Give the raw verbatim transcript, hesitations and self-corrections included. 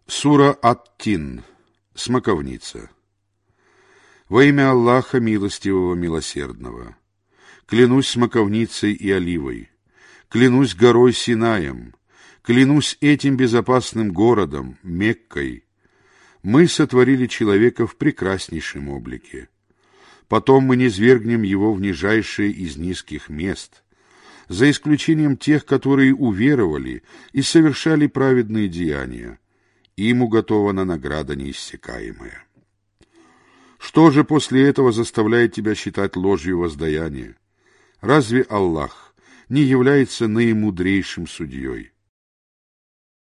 Сура Ат-Тин. Смоковница. Во имя Аллаха Милостивого Милосердного. Клянусь смоковницей и оливой, клянусь горой Синаем, клянусь этим безопасным городом, Меккой. Мы сотворили человека в прекраснейшем облике. Потом мы низвергнем его в нижайшее из низких мест, за исключением тех, которые уверовали и совершали праведные деяния. Им уготована награда неиссякаемая. Что же после этого заставляет тебя считать ложью воздаяние? Разве Аллах не является наимудрейшим судьей?